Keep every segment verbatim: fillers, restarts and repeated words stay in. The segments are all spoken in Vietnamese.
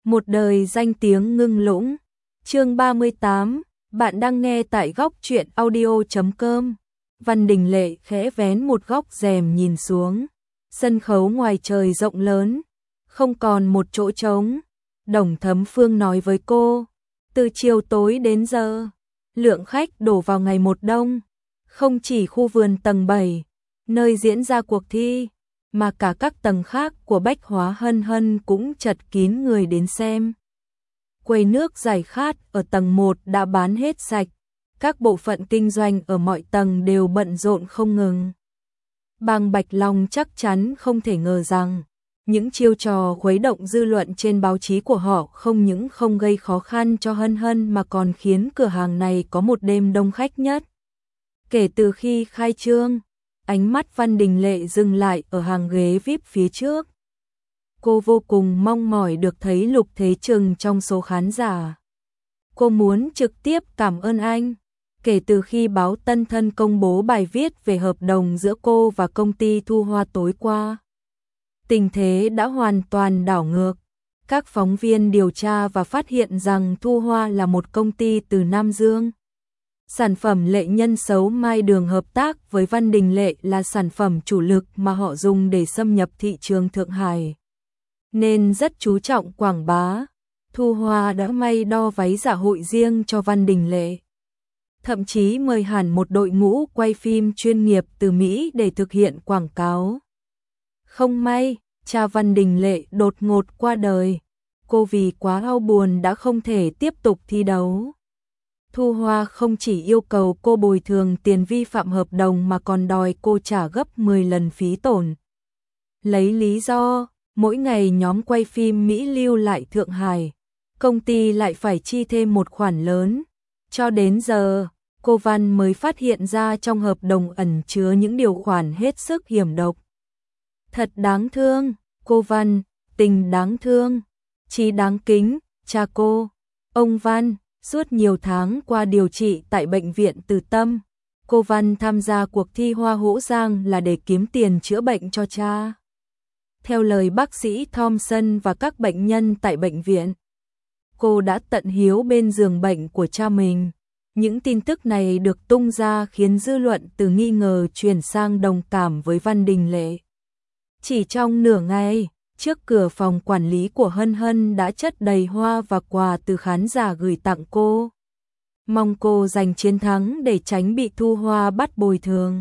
Một đời danh tiếng ngưng lũng. Chương ba mươi tám, bạn đang nghe tại góc truyện audio chấm com. Văn Đình Lệ khẽ vén một góc rèm nhìn xuống. Sân khấu ngoài trời rộng lớn, không còn một chỗ trống. Đồng Thấm Phương nói với cô, từ chiều tối đến giờ, lượng khách đổ vào ngày một đông. Không chỉ khu vườn tầng bảy, nơi diễn ra cuộc thi, mà cả các tầng khác của Bách Hóa Hân Hân cũng chật kín người đến xem. Quầy nước giải khát ở tầng một đã bán hết sạch, các bộ phận kinh doanh ở mọi tầng đều bận rộn không ngừng. Bàng Bạch Long chắc chắn không thể ngờ rằng, những chiêu trò khuấy động dư luận trên báo chí của họ không những không gây khó khăn cho Hân Hân mà còn khiến cửa hàng này có một đêm đông khách nhất. Kể từ khi khai trương, ánh mắt Văn Đình Lệ dừng lại ở hàng ghế vi ai pi phía trước. Cô vô cùng mong mỏi được thấy Lục Thế Trừng trong số khán giả. Cô muốn trực tiếp cảm ơn anh. Kể từ khi báo Tân Thân công bố bài viết về hợp đồng giữa cô và công ty Thu Hoa tối qua, tình thế đã hoàn toàn đảo ngược. Các phóng viên điều tra và phát hiện rằng Thu Hoa là một công ty từ Nam Dương. Sản phẩm Lệ Nhân Xấu Mai Đường hợp tác với Văn Đình Lệ là sản phẩm chủ lực mà họ dùng để xâm nhập thị trường Thượng Hải, nên rất chú trọng quảng bá. Thu Hoa đã may đo váy dạ hội riêng cho Văn Đình Lệ, thậm chí mời hẳn một đội ngũ quay phim chuyên nghiệp từ Mỹ để thực hiện quảng cáo. Không may, cha Văn Đình Lệ đột ngột qua đời. Cô vì quá đau buồn đã không thể tiếp tục thi đấu. Thu Hoa không chỉ yêu cầu cô bồi thường tiền vi phạm hợp đồng mà còn đòi cô trả gấp mười lần phí tổn. Lấy lý do, mỗi ngày nhóm quay phim Mỹ lưu lại Thượng Hải, công ty lại phải chi thêm một khoản lớn. Cho đến giờ, cô Văn mới phát hiện ra trong hợp đồng ẩn chứa những điều khoản hết sức hiểm độc. Thật đáng thương, cô Văn, tình đáng thương, chí đáng kính, cha cô, ông Văn. Suốt nhiều tháng qua điều trị tại bệnh viện Từ Tâm, cô Văn tham gia cuộc thi Hoa Hỗ Giang là để kiếm tiền chữa bệnh cho cha. Theo lời bác sĩ Thompson và các bệnh nhân tại bệnh viện, cô đã tận hiếu bên giường bệnh của cha mình. Những tin tức này được tung ra khiến dư luận từ nghi ngờ chuyển sang đồng cảm với Văn Đình Lệ. Chỉ trong nửa ngày, trước cửa phòng quản lý của Hân Hân đã chất đầy hoa và quà từ khán giả gửi tặng cô. Mong cô giành chiến thắng để tránh bị Thu Hoa bắt bồi thường.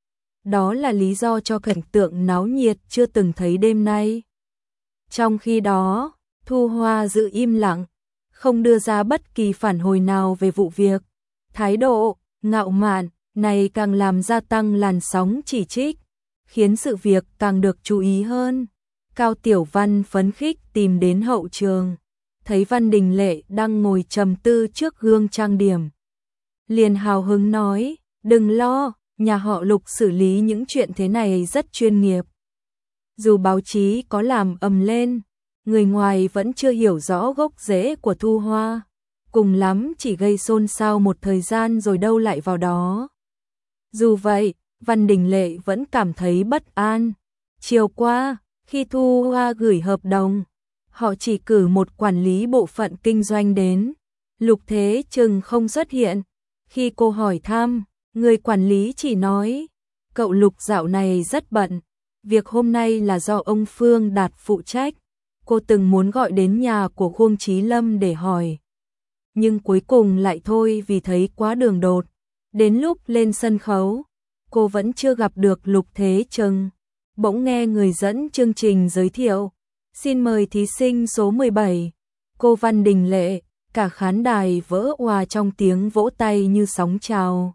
Đó là lý do cho cảnh tượng náo nhiệt chưa từng thấy đêm nay. Trong khi đó, Thu Hoa giữ im lặng, không đưa ra bất kỳ phản hồi nào về vụ việc. Thái độ ngạo mạn này càng làm gia tăng làn sóng chỉ trích, khiến sự việc càng được chú ý hơn. Cao Tiểu Văn phấn khích tìm đến hậu trường, thấy Văn Đình Lệ đang ngồi trầm tư trước gương trang điểm, liền hào hứng nói, đừng lo, nhà họ Lục xử lý những chuyện thế này rất chuyên nghiệp. Dù báo chí có làm ầm lên, người ngoài vẫn chưa hiểu rõ gốc rễ của Thu Hoa, cùng lắm chỉ gây xôn xao một thời gian rồi đâu lại vào đó. Dù vậy, Văn Đình Lệ vẫn cảm thấy bất an. Chiều qua, khi Thu Hoa gửi hợp đồng, họ chỉ cử một quản lý bộ phận kinh doanh đến. Lục Thế Trừng không xuất hiện. Khi cô hỏi thăm, người quản lý chỉ nói, cậu Lục dạo này rất bận, việc hôm nay là do ông Phương Đạt phụ trách. Cô từng muốn gọi đến nhà của Khuông Chí Lâm để hỏi, nhưng cuối cùng lại thôi vì thấy quá đường đột. Đến lúc lên sân khấu, cô vẫn chưa gặp được Lục Thế Trừng. Bỗng nghe người dẫn chương trình giới thiệu, xin mời thí sinh số mười bảy, cô Văn Đình Lệ. Cả khán đài vỡ òa trong tiếng vỗ tay như sóng trào.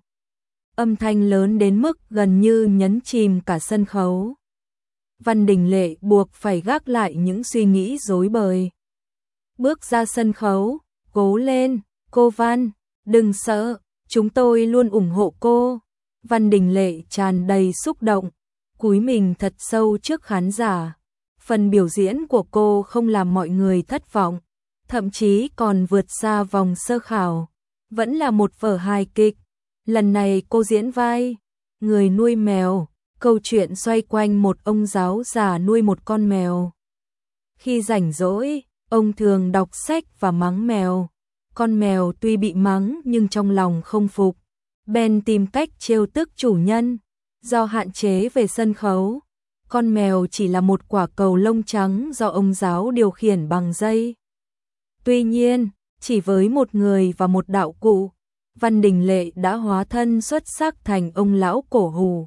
Âm thanh lớn đến mức gần như nhấn chìm cả sân khấu. Văn Đình Lệ buộc phải gác lại những suy nghĩ rối bời. Bước ra sân khấu, cố lên, cô Văn, đừng sợ, chúng tôi luôn ủng hộ cô. Văn Đình Lệ tràn đầy xúc động, cúi mình thật sâu trước khán giả. Phần biểu diễn của cô không làm mọi người thất vọng, thậm chí còn vượt xa vòng sơ khảo. Vẫn là một vở hài kịch. Lần này cô diễn vai người nuôi mèo. Câu chuyện xoay quanh một ông giáo già nuôi một con mèo. Khi rảnh rỗi, Ông thường đọc sách và mắng mèo. Con mèo tuy bị mắng nhưng trong lòng không phục, bèn tìm cách trêu tức chủ nhân. Do hạn chế về sân khấu, con mèo chỉ là một quả cầu lông trắng do ông giáo điều khiển bằng dây. Tuy nhiên, chỉ với một người và một đạo cụ, Văn Đình Lệ đã hóa thân xuất sắc thành ông lão cổ hủ.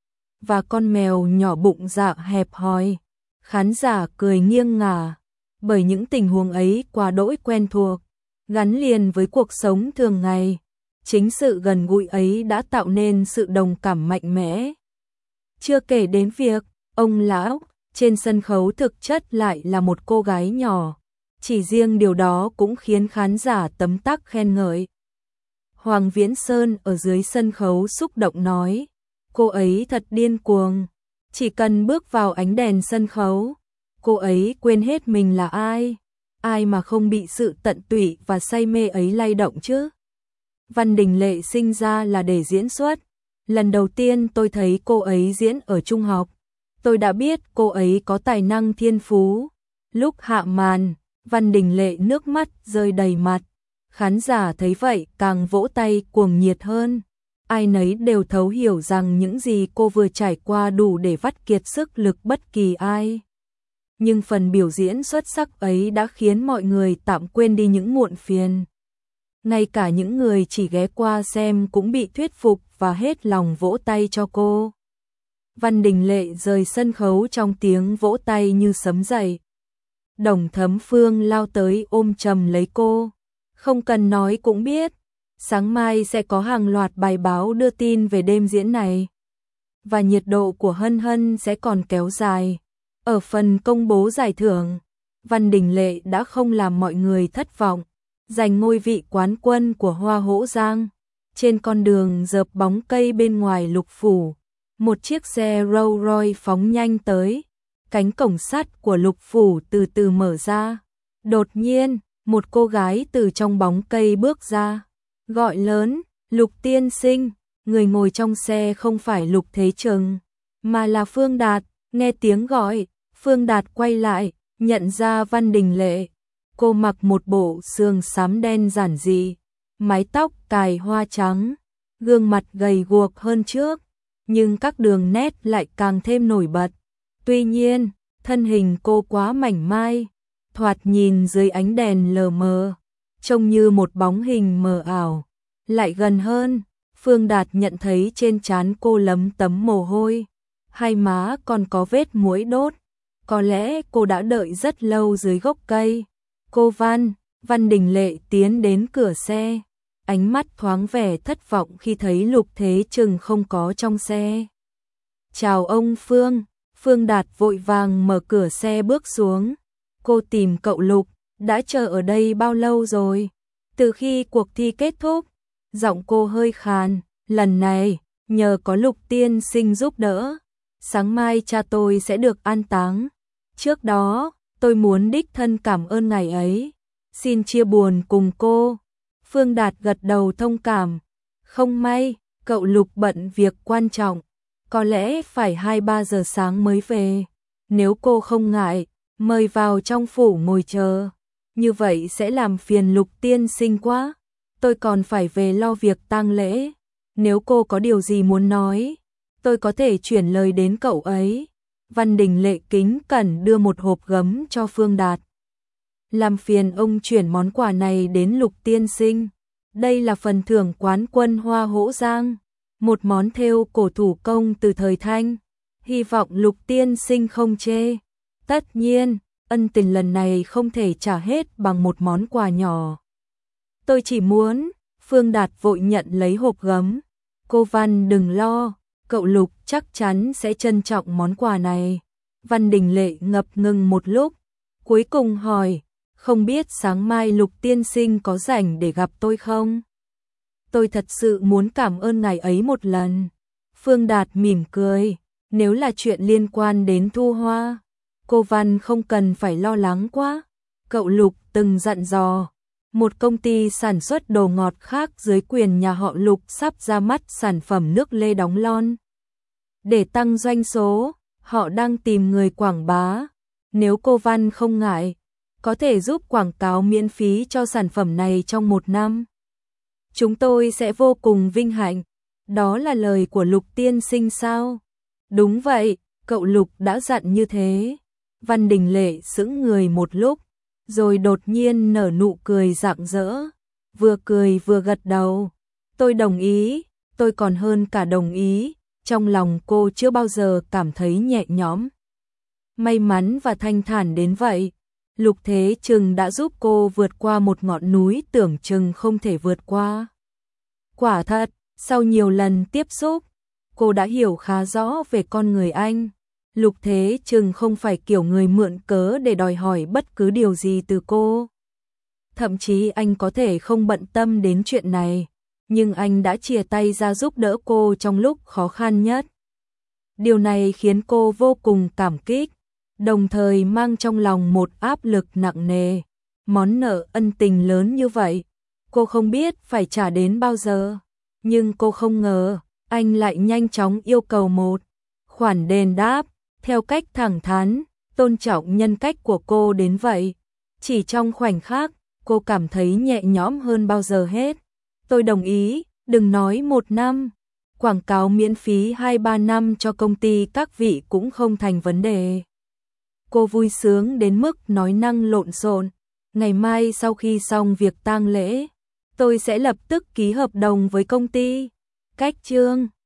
Và con mèo nhỏ bụng dạ hẹp hòi. Khán giả cười nghiêng ngả, bởi những tình huống ấy quá đỗi quen thuộc, gắn liền với cuộc sống thường ngày. Chính sự gần gũi ấy đã tạo nên sự đồng cảm mạnh mẽ. Chưa kể đến việc, ông lão, trên sân khấu thực chất lại là một cô gái nhỏ. Chỉ riêng điều đó cũng khiến khán giả tấm tắc khen ngợi. Hoàng Viễn Sơn ở dưới sân khấu xúc động nói, cô ấy thật điên cuồng. Chỉ cần bước vào ánh đèn sân khấu, cô ấy quên hết mình là ai. Ai mà không bị sự tận tụy và say mê ấy lay động chứ. Văn Đình Lệ sinh ra là để diễn xuất. Lần đầu tiên tôi thấy cô ấy diễn ở trung học, tôi đã biết cô ấy có tài năng thiên phú. Lúc hạ màn, Văn Đình Lệ nước mắt rơi đầy mặt. Khán giả thấy vậy càng vỗ tay cuồng nhiệt hơn. Ai nấy đều thấu hiểu rằng những gì cô vừa trải qua đủ để vắt kiệt sức lực bất kỳ ai. Nhưng phần biểu diễn xuất sắc ấy đã khiến mọi người tạm quên đi những muộn phiền. Ngay cả những người chỉ ghé qua xem cũng bị thuyết phục và hết lòng vỗ tay cho cô. Văn Đình Lệ rời sân khấu trong tiếng vỗ tay như sấm dậy. Đồng Thấm Phương lao tới ôm chầm lấy cô. Không cần nói cũng biết, sáng mai sẽ có hàng loạt bài báo đưa tin về đêm diễn này. Và nhiệt độ của Hân Hân sẽ còn kéo dài. Ở phần công bố giải thưởng, Văn Đình Lệ đã không làm mọi người thất vọng, giành ngôi vị quán quân của Hoa Hỗ Giang. Trên con đường dợp bóng cây bên ngoài Lục Phủ, một chiếc xe Rolls Royce phóng nhanh tới. Cánh cổng sắt của Lục Phủ từ từ mở ra. Đột nhiên, một cô gái từ trong bóng cây bước ra, gọi lớn, Lục tiên sinh. Người ngồi trong xe không phải Lục Thế Trừng, mà là Phương Đạt. Nghe tiếng gọi, Phương Đạt quay lại, nhận ra Văn Đình Lệ. Cô mặc một bộ sườn xám đen giản dị, mái tóc cài hoa trắng, gương mặt gầy guộc hơn trước, nhưng các đường nét lại càng thêm nổi bật. Tuy nhiên, thân hình cô quá mảnh mai, thoạt nhìn dưới ánh đèn lờ mờ, trông như một bóng hình mờ ảo. Lại gần hơn, Phương Đạt nhận thấy trên trán cô lấm tấm mồ hôi, hai má còn có vết muối đốt. Có lẽ cô đã đợi rất lâu dưới gốc cây. Cô Văn, Văn Đình Lệ tiến đến cửa xe, ánh mắt thoáng vẻ thất vọng khi thấy Lục Thế Trừng không có trong xe. Chào ông Phương. Phương Đạt vội vàng mở cửa xe bước xuống. Cô tìm cậu Lục, đã chờ ở đây bao lâu rồi? Từ khi cuộc thi kết thúc. Giọng cô hơi khàn, lần này, nhờ có Lục tiên sinh giúp đỡ, sáng mai cha tôi sẽ được an táng. Trước đó, tôi muốn đích thân cảm ơn ngày ấy, xin chia buồn cùng cô. Phương Đạt gật đầu thông cảm. Không may, cậu Lục bận việc quan trọng, có lẽ phải hai ba giờ sáng mới về. Nếu cô không ngại, mời vào trong phủ ngồi chờ. Như vậy sẽ làm phiền Lục tiên sinh quá. Tôi còn phải về lo việc tang lễ. Nếu cô có điều gì muốn nói, tôi có thể chuyển lời đến cậu ấy. Văn Đình Lệ kính cẩn đưa một hộp gấm cho Phương Đạt. Làm phiền ông chuyển món quà này đến Lục tiên sinh. Đây là phần thưởng quán quân Hoa Hỗ Giang, một món thêu cổ thủ công từ thời Thanh. Hy vọng Lục tiên sinh không chê. Tất nhiên, ân tình lần này không thể trả hết bằng một món quà nhỏ. Tôi chỉ muốn, Phương Đạt vội nhận lấy hộp gấm. Cô Văn đừng lo, cậu Lục chắc chắn sẽ trân trọng món quà này. Văn Đình Lệ ngập ngừng một lúc, cuối cùng hỏi, không biết sáng mai Lục tiên sinh có rảnh để gặp tôi không? Tôi thật sự muốn cảm ơn ngài ấy một lần. Phương Đạt mỉm cười, nếu là chuyện liên quan đến Thu Hoa, cô Văn không cần phải lo lắng quá. Cậu Lục từng dặn dò, một công ty sản xuất đồ ngọt khác dưới quyền nhà họ Lục sắp ra mắt sản phẩm nước lê đóng lon. Để tăng doanh số, họ đang tìm người quảng bá. Nếu cô Văn không ngại, có thể giúp quảng cáo miễn phí cho sản phẩm này trong một năm. Chúng tôi sẽ vô cùng vinh hạnh. Đó là lời của Lục tiên sinh sao? Đúng vậy, cậu Lục đã dặn như thế. Văn Đình Lệ sững người một lúc, rồi đột nhiên nở nụ cười rạng rỡ, vừa cười vừa gật đầu. Tôi đồng ý, tôi còn hơn cả đồng ý. Trong lòng cô chưa bao giờ cảm thấy nhẹ nhõm, may mắn và thanh thản đến vậy. Lục Thế Trừng đã giúp cô vượt qua một ngọn núi tưởng chừng không thể vượt qua. Quả thật, sau nhiều lần tiếp xúc, cô đã hiểu khá rõ về con người anh. Lục Thế Trừng không phải kiểu người mượn cớ để đòi hỏi bất cứ điều gì từ cô. Thậm chí anh có thể không bận tâm đến chuyện này, nhưng anh đã chìa tay ra giúp đỡ cô trong lúc khó khăn nhất. Điều này khiến cô vô cùng cảm kích, đồng thời mang trong lòng một áp lực nặng nề. Món nợ ân tình lớn như vậy, cô không biết phải trả đến bao giờ, nhưng cô không ngờ anh lại nhanh chóng yêu cầu một khoản đền đáp, theo cách thẳng thắn, tôn trọng nhân cách của cô đến vậy. Chỉ trong khoảnh khắc, cô cảm thấy nhẹ nhõm hơn bao giờ hết. Tôi đồng ý, đừng nói một năm, quảng cáo miễn phí hai ba năm cho công ty các vị cũng không thành vấn đề. Cô vui sướng đến mức nói năng lộn xộn. Ngày mai sau khi xong việc tang lễ, tôi sẽ lập tức ký hợp đồng với công ty. Cách chương